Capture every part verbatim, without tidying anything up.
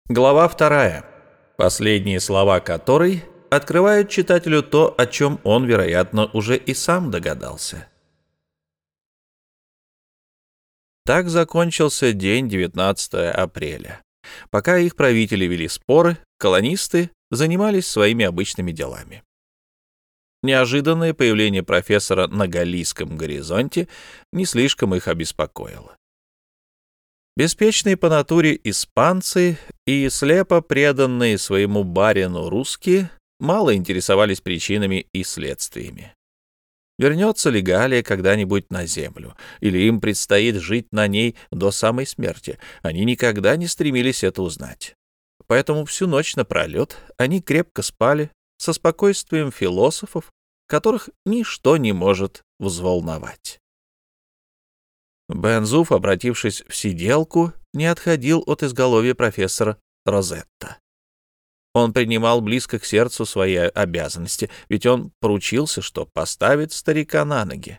Глава вторая, последние слова которой открывают читателю то, о чем он, вероятно, уже и сам догадался. Так закончился день девятнадцатого апреля. Пока их правители вели споры, колонисты занимались своими обычными делами. Неожиданное появление профессора на галлийском горизонте не слишком их обеспокоило. Беспечные по натуре испанцы и слепо преданные своему барину русские мало интересовались причинами и следствиями. Вернется ли Галлия когда-нибудь на землю, или им предстоит жить на ней до самой смерти, они никогда не стремились это узнать. Поэтому всю ночь напролет они крепко спали со спокойствием философов, которых ничто не может взволновать. Бен-Зуф, обратившись в сиделку, не отходил от изголовья профессора Розетта. Он принимал близко к сердцу свои обязанности, ведь он поручился, что поставит старика на ноги.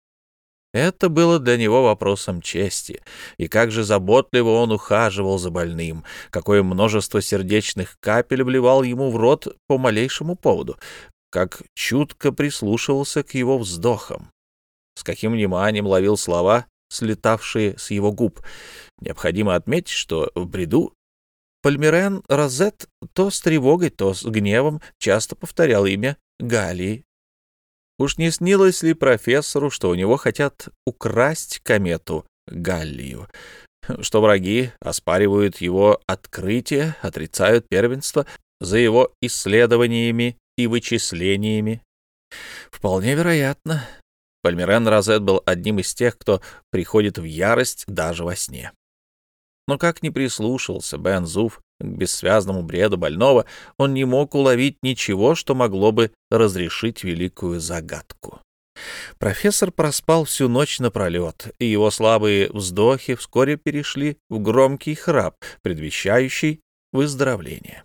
Это было для него вопросом чести, и как же заботливо он ухаживал за больным, какое множество сердечных капель вливал ему в рот по малейшему поводу, как чутко прислушивался к его вздохам, с каким вниманием ловил слова, слетавшие с его губ. Необходимо отметить, что в бреду Пальмирен Розет то с тревогой, то с гневом часто повторял имя Галлии. Уж не снилось ли профессору, что у него хотят украсть комету Галлию, что враги оспаривают его открытие, отрицают первенство за его исследованиями и вычислениями? Вполне вероятно. Пальмирен Розет был одним из тех, кто приходит в ярость даже во сне. Но как ни прислушался Бен-Зуф к бессвязному бреду больного, он не мог уловить ничего, что могло бы разрешить великую загадку. Профессор проспал всю ночь напролет, и его слабые вздохи вскоре перешли в громкий храп, предвещающий выздоровление.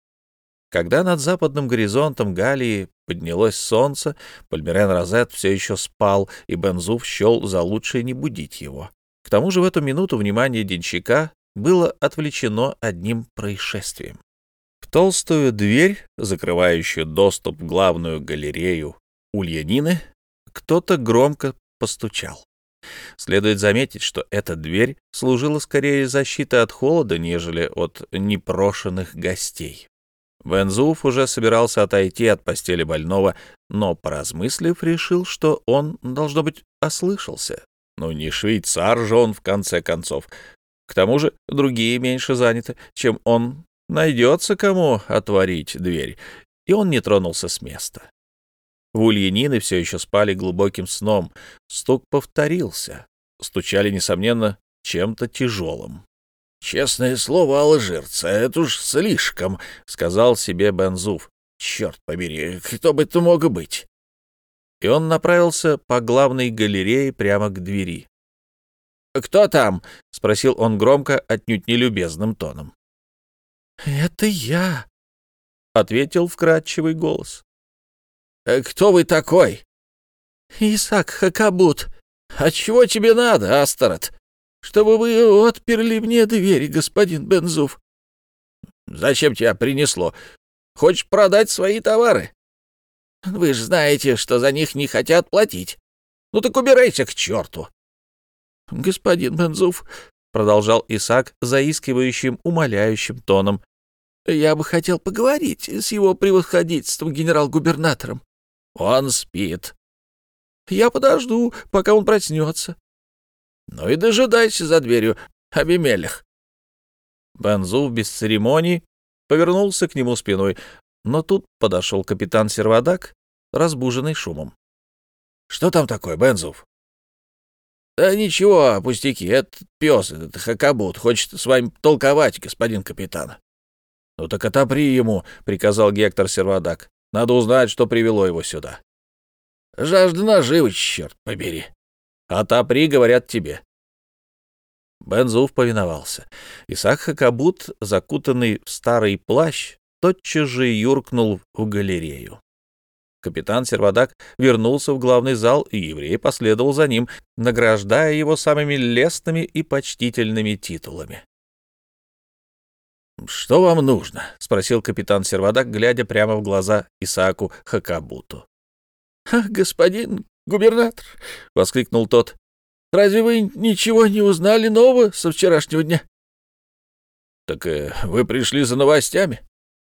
Когда над западным горизонтом Галлии поднялось солнце, Пальмирен Розет все еще спал, и Бен-Зуф счел за лучшее не будить его. К тому же в эту минуту внимание денщика было отвлечено одним происшествием. В толстую дверь, закрывающую доступ в главную галерею Ульянины, кто-то громко постучал. Следует заметить, что эта дверь служила скорее защитой от холода, нежели от непрошенных гостей. Бен-Зуф уже собирался отойти от постели больного, но, поразмыслив, решил, что он, должно быть, ослышался. Ну, не швейцар же он, в конце концов. К тому же другие меньше заняты, чем он. Найдется кому отворить дверь, и он не тронулся с места. В Ульянины все еще спали глубоким сном. Стук повторился. Стучали, несомненно, чем-то тяжелым. «Честное слово, алжирца, это уж слишком», — сказал себе Бен-Зуф. «Черт побери, кто бы это мог быть?» И он направился по главной галерее прямо к двери. «Кто там?» — спросил он громко, отнюдь нелюбезным тоном. «Это я», — ответил вкрадчивый голос. «Кто вы такой?» «Исаак Хакабут. А чего тебе надо, Астарот?» «Чтобы вы отперли мне двери, господин Бен-Зуф». «Зачем тебя принесло? Хочешь продать свои товары? Вы же знаете, что за них не хотят платить. Ну так убирайся к черту». «Господин Бен-Зуф», — продолжал Исаак заискивающим, умоляющим тоном, — «я бы хотел поговорить с его превосходительством генерал-губернатором». «Он спит». «Я подожду, пока он проснется». «Ну и дожидайся за дверью, Абимелех». Бен-Зуф без церемоний повернулся к нему спиной, но тут подошел капитан Сервадак, разбуженный шумом. «Что там такое, Бен-Зуф?» «Да ничего, пустяки, этот пес, этот Хакабут, хочет с вами толковать, господин капитан». «Ну так отопри ему», — приказал Гектор Сервадак. «Надо узнать, что привело его сюда». «Жажда наживы, черт побери». «Отопри, говорят тебе». Бен-Зуф повиновался. Исаак Хакабут, закутанный в старый плащ, тотчас же юркнул в галерею. Капитан Сервадак вернулся в главный зал, и еврей последовал за ним, награждая его самыми лестными и почтительными титулами. что вам нужно?» — спросил капитан Сервадак, глядя прямо в глаза Исааку Хакабуту. «Ах, господин губернатор!» — воскликнул тот. «Разве вы ничего не узнали нового со вчерашнего дня?» «Так э, вы пришли за новостями?»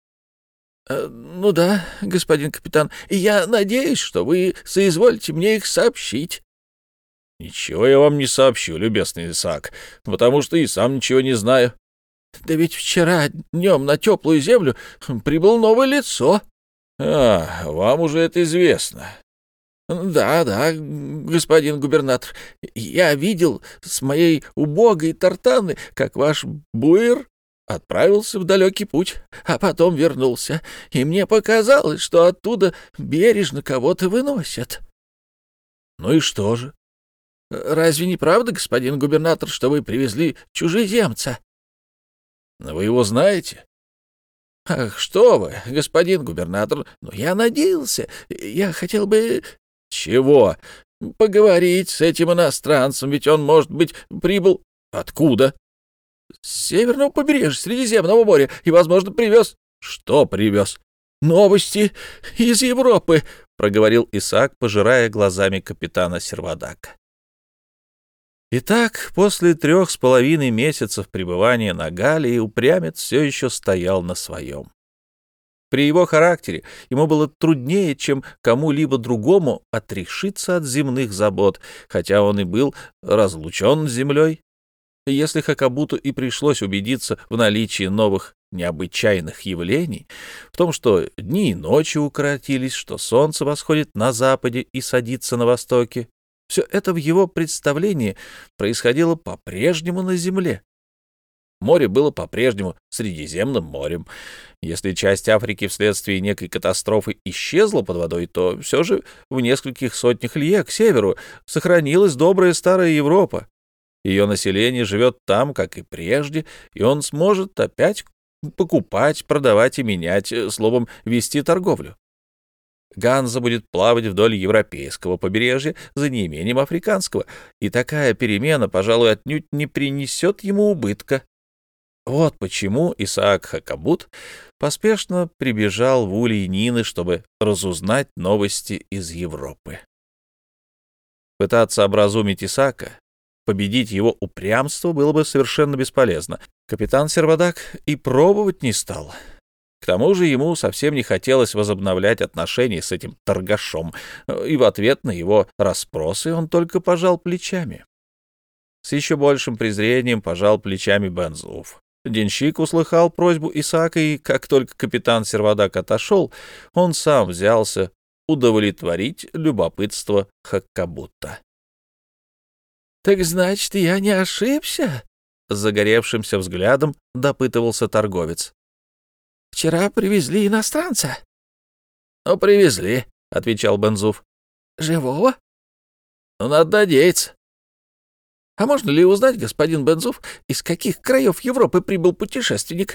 э, «Ну да, господин капитан, и я надеюсь, что вы соизволите мне их сообщить». «Ничего я вам не сообщу, любезный Исаак, потому что и сам ничего не знаю». «Да ведь вчера днем на теплую землю прибыло новое лицо». «А, вам уже это известно». «Да, да, господин губернатор, я видел с моей убогой тартаны, как ваш буер отправился в далекий путь, а потом вернулся, и мне показалось, что оттуда бережно кого-то выносят». «Ну и что же?» «Разве не правда, господин губернатор, что вы привезли чужеземца?» «Вы его знаете?» «Ах, что вы, господин губернатор, ну я надеялся, я хотел бы...» «Чего?» «Поговорить с этим иностранцем, ведь он, может быть, прибыл...» «Откуда?» «С северного побережья Средиземного моря и, возможно, привез...» «Что привез?» «Новости из Европы», — проговорил Исаак, пожирая глазами капитана Сервадака. Итак, после трех с половиной месяцев пребывания на Галлии упрямец все еще стоял на своем. При его характере ему было труднее, чем кому-либо другому, отрешиться от земных забот, хотя он и был разлучен с землей. Если Хакабуту и пришлось убедиться в наличии новых необычайных явлений, в том, что дни и ночи укоротились, что солнце восходит на западе и садится на востоке, все это в его представлении происходило по-прежнему на земле. Море было по-прежнему Средиземным морем. Если часть Африки вследствие некой катастрофы исчезла под водой, то все же в нескольких сотнях лье к северу сохранилась добрая старая Европа. Ее население живет там, как и прежде, и он сможет опять покупать, продавать и менять, словом, вести торговлю. Ганза будет плавать вдоль европейского побережья за неимением африканского, и такая перемена, пожалуй, отнюдь не принесет ему убытка. Вот почему Исаак Хакабут поспешно прибежал в ульи Нины, чтобы разузнать новости из Европы. Пытаться образумить Исаака, победить его упрямство было бы совершенно бесполезно. Капитан Сервадак и пробовать не стал. К тому же ему совсем не хотелось возобновлять отношения с этим торгашом, и в ответ на его расспросы он только пожал плечами. С еще большим презрением пожал плечами Бен-Зуф. Денщик услыхал просьбу Исаака, и как только капитан Сервадак отошел, он сам взялся удовлетворить любопытство Хаккабута. «Так значит, я не ошибся?» — с загоревшимся взглядом допытывался торговец. «Вчера привезли иностранца?» «Ну, привезли», — отвечал Бен-Зуф. «Живого?» «Ну, надо надеяться». «А можно ли узнать, господин Бен-Зуф, из каких краев Европы прибыл путешественник?»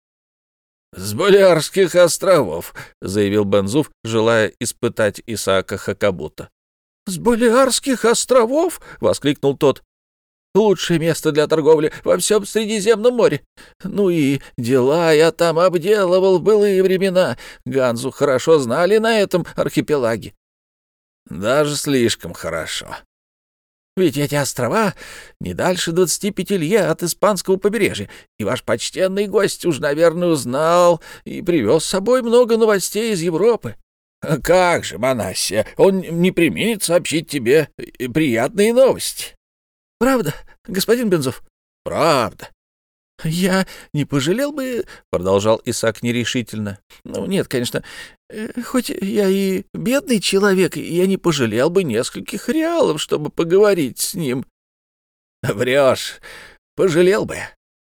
«С Балиарских островов», — заявил Бен-Зуф, желая испытать Исаака Хакабута. «С Балиарских островов?» — воскликнул тот. «Лучшее место для торговли во всем Средиземном море. Ну и дела я там обделывал в былые времена. Ганзу хорошо знали на этом архипелаге». «Даже слишком хорошо». «Ведь эти острова не дальше двадцати пяти лье от испанского побережья, и ваш почтенный гость уж, наверное, узнал и привез с собой много новостей из Европы». «Как же, Манассия, он не преминет сообщить тебе приятные новости». «Правда, господин Бен-Зуф?» «Правда». «Я не пожалел бы...» — продолжал Исаак нерешительно. «Ну, нет, конечно, хоть я и бедный человек, я не пожалел бы нескольких реалов, чтобы поговорить с ним». «Врешь. Пожалел бы».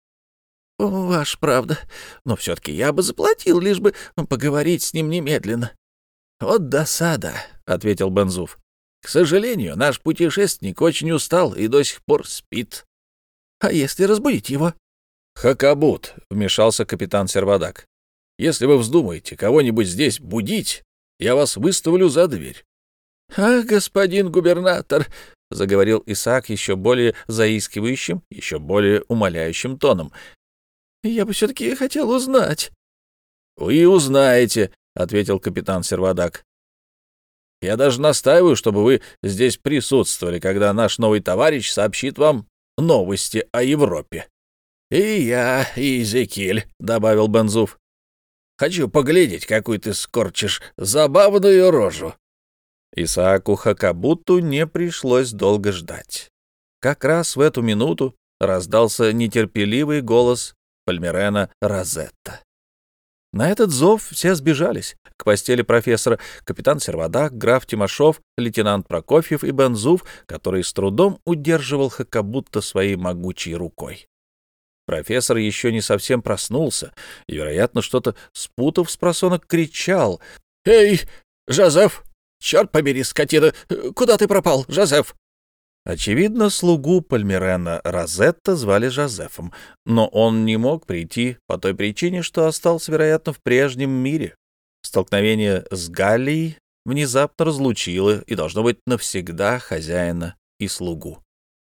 «Ваша правда. Но все-таки я бы заплатил, лишь бы поговорить с ним немедленно». «Вот досада», — ответил Бен-Зуф. «К сожалению, наш путешественник очень устал и до сих пор спит». «А если разбудить его?» «Хакабут», — вмешался капитан Сервадак. «Если вы вздумаете кого-нибудь здесь будить, я вас выставлю за дверь». «Ах, господин губернатор», — заговорил Исаак еще более заискивающим, еще более умоляющим тоном, Я бы все-таки хотел узнать». «Вы узнаете», — ответил капитан Сервадак. «Я даже настаиваю, чтобы вы здесь присутствовали, когда наш новый товарищ сообщит вам новости о Европе». «И я, и Эзекиль», — добавил Бензуф. «Хочу поглядеть, какую ты скорчишь забавную рожу». Исааку Хакабуту не пришлось долго ждать. Как раз в эту минуту раздался нетерпеливый голос Пальмирена Розетта. На этот зов все сбежались к постели профессора: капитан Сервадак, граф Тимошов, лейтенант Прокофьев и Бензуф, который с трудом удерживал Хакабута своей могучей рукой. Профессор еще не совсем проснулся и, вероятно, что-то спутав спросонок, кричал: «Эй, Жозеф! Черт побери, скотина! Куда ты пропал, Жозеф?» Очевидно, слугу Пальмирена Розетта звали Жозефом, но он не мог прийти по той причине, что остался, вероятно, в прежнем мире. Столкновение с Галлией внезапно разлучило и, должно быть, навсегда хозяина и слугу.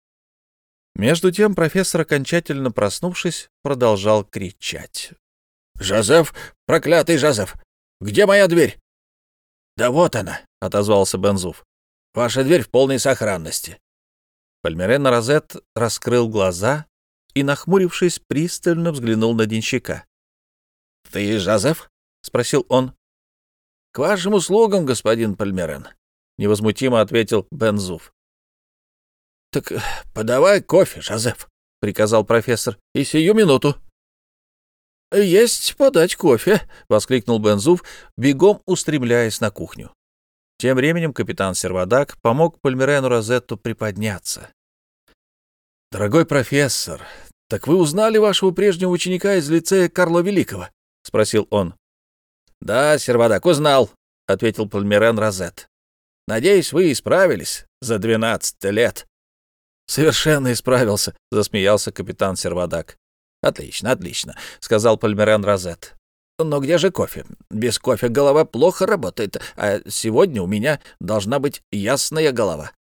Между тем профессор, окончательно проснувшись, продолжал кричать: «Жозеф, проклятый Жозеф! Где моя дверь?» «Да вот она», — отозвался Бензуф. «Ваша дверь в полной сохранности». Пальмирен Розет раскрыл глаза и, нахмурившись, пристально взглянул на денщика. «Ты Жозеф?» — спросил он. «К вашим услугам, господин Пальмирен», — невозмутимо ответил Бензуф. «Так подавай кофе, Жозеф», — приказал профессор, — «и сию минуту». «Есть подать кофе», — воскликнул Бензуф, бегом устремляясь на кухню. Тем временем капитан Сервадак помог Пальмирену Розетту приподняться. «Дорогой профессор, так вы узнали вашего прежнего ученика из лицея Карла Великого?» — спросил он. «Да, Сервадак, узнал», — ответил Пальмирен Розетт. «Надеюсь, вы исправились за двенадцать лет». «Совершенно исправился», — засмеялся капитан Сервадак. «Отлично, отлично», — сказал Пальмирен Розетт. «Но где же кофе? Без кофе голова плохо работает, а сегодня у меня должна быть ясная голова».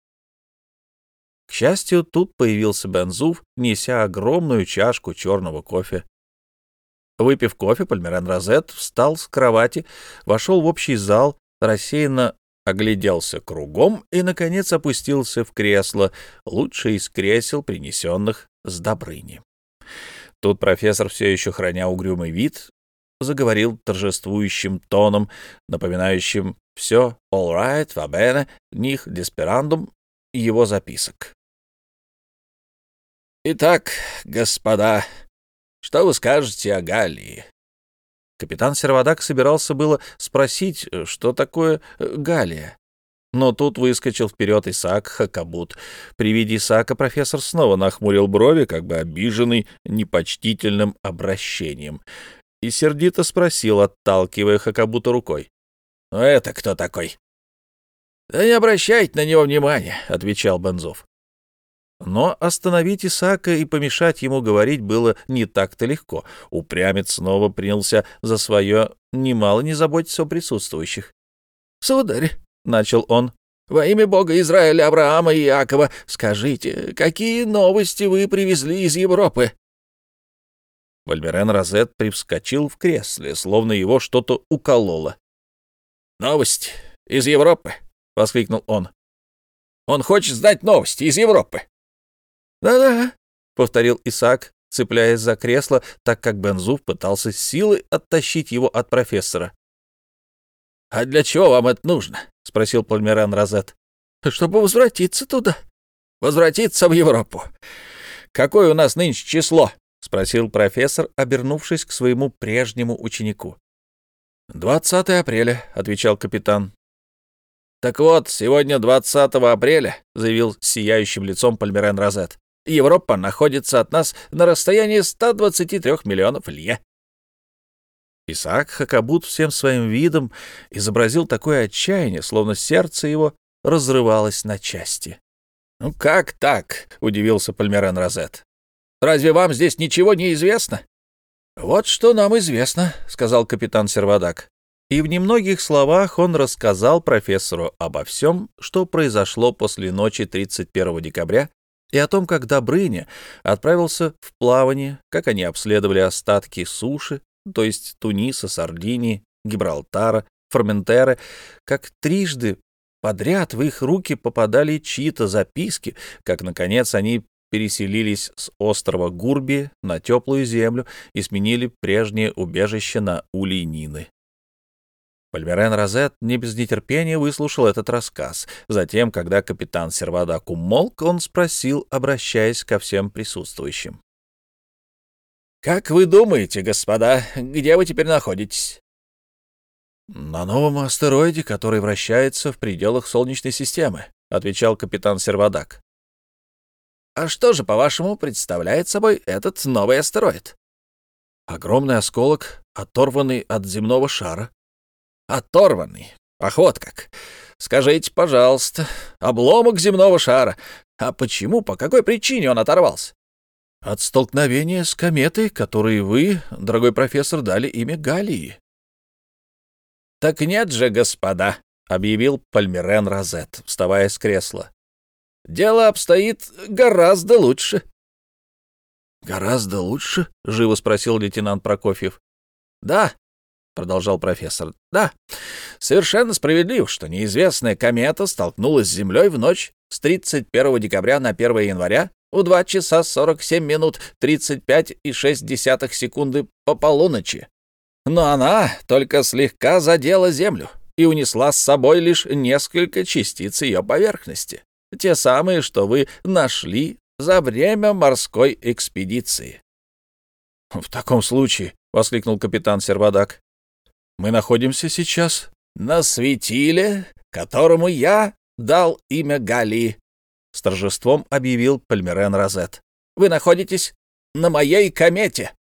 К счастью, тут появился Бензуф, неся огромную чашку черного кофе. Выпив кофе, Пальмирен Розетт встал с кровати, вошел в общий зал, рассеянно огляделся кругом и, наконец, опустился в кресло, лучшее из кресел, принесенных с Добрыни. Тут профессор, все еще храня угрюмый вид, заговорил торжествующим тоном, напоминающим все «all right, va bene, них desperandum» его записок. «Итак, господа, что вы скажете о Галлии?» Капитан Сервадак собирался было спросить, что такое Галлия. Но тут выскочил вперед Исаак Хакабут. При виде Исаака профессор снова нахмурил брови, как бы обиженный непочтительным обращением, и сердито спросил, отталкивая Хакабута рукой: «Ну это кто такой?» «Да не обращайте на него внимания», — отвечал Бензуф. Но остановить Исаака и помешать ему говорить было не так-то легко. Упрямец снова принялся за свое, немало не заботясь о присутствующих. «Сударь», — начал он, — «во имя Бога Израиля, Авраама и Иакова, скажите, какие новости вы привезли из Европы?» Пальмирен Розетт привскочил в кресле, словно его что-то укололо. «Новости из Европы!» — воскликнул он. «Он хочет знать новости из Европы!» «Да-да», — повторил Исаак, цепляясь за кресло, так как Бензуф пытался силой оттащить его от профессора. «А для чего вам это нужно?» — спросил Пальмирен Розетт. «Чтобы возвратиться туда. Возвратиться в Европу. Какое у нас нынче число?» — спросил профессор, обернувшись к своему прежнему ученику. «Двадцатое апреля», — отвечал капитан. «Так вот, сегодня двадцатого апреля», — заявил сияющим лицом Пальмирен Розетт, «Европа находится от нас на расстоянии ста двадцати трёх миллионов лье». Исаак Хакабут всем своим видом изобразил такое отчаяние, словно сердце его разрывалось на части. «Ну как так?» — удивился Пальмирен Розетт. «Разве вам здесь ничего не известно?» «Вот что нам известно», — сказал капитан Сервадак. И в немногих словах он рассказал профессору обо всем, что произошло после ночи тридцать первого декабря и о том, как Добрыня отправился в плавание, как они обследовали остатки суши, то есть Туниса, Сардинии, Гибралтара, Форментеры, как трижды подряд в их руки попадали чьи-то записки, как, наконец, они переселились с острова Гурби на теплую землю и сменили прежнее убежище на улей Нины. Пальмирен Розет не без нетерпения выслушал этот рассказ. Затем, когда капитан Сервадак умолк, он спросил, обращаясь ко всем присутствующим: «Как вы думаете, господа, где вы теперь находитесь?» «На новом астероиде, который вращается в пределах Солнечной системы», — отвечал капитан Сервадак. «А что же, по-вашему, представляет собой этот новый астероид?» «Огромный осколок, оторванный от земного шара». «Оторванный? Ах, вот как! Скажите, пожалуйста, обломок земного шара. А почему, по какой причине он оторвался?» «От столкновения с кометой, которой вы, дорогой профессор, дали имя Галлии». «Так нет же, господа», — объявил Пальмирен Розет, вставая с кресла. «Дело обстоит гораздо лучше». «Гораздо лучше?» — живо спросил лейтенант Прокофьев. «Да», — продолжал профессор, — «да, совершенно справедливо, что неизвестная комета столкнулась с Землей в ночь с тридцать первого декабря на первое января в два часа сорок семь минут тридцать пять и шесть десятых секунды по полуночи. Но она только слегка задела Землю и унесла с собой лишь несколько частиц ее поверхности, те самые, что вы нашли за время морской экспедиции». «В таком случае», — воскликнул капитан Сервадак, — «мы находимся сейчас на светиле, которому я дал имя Галлии», — с торжеством объявил Пальмирен Розет. «Вы находитесь на моей комете».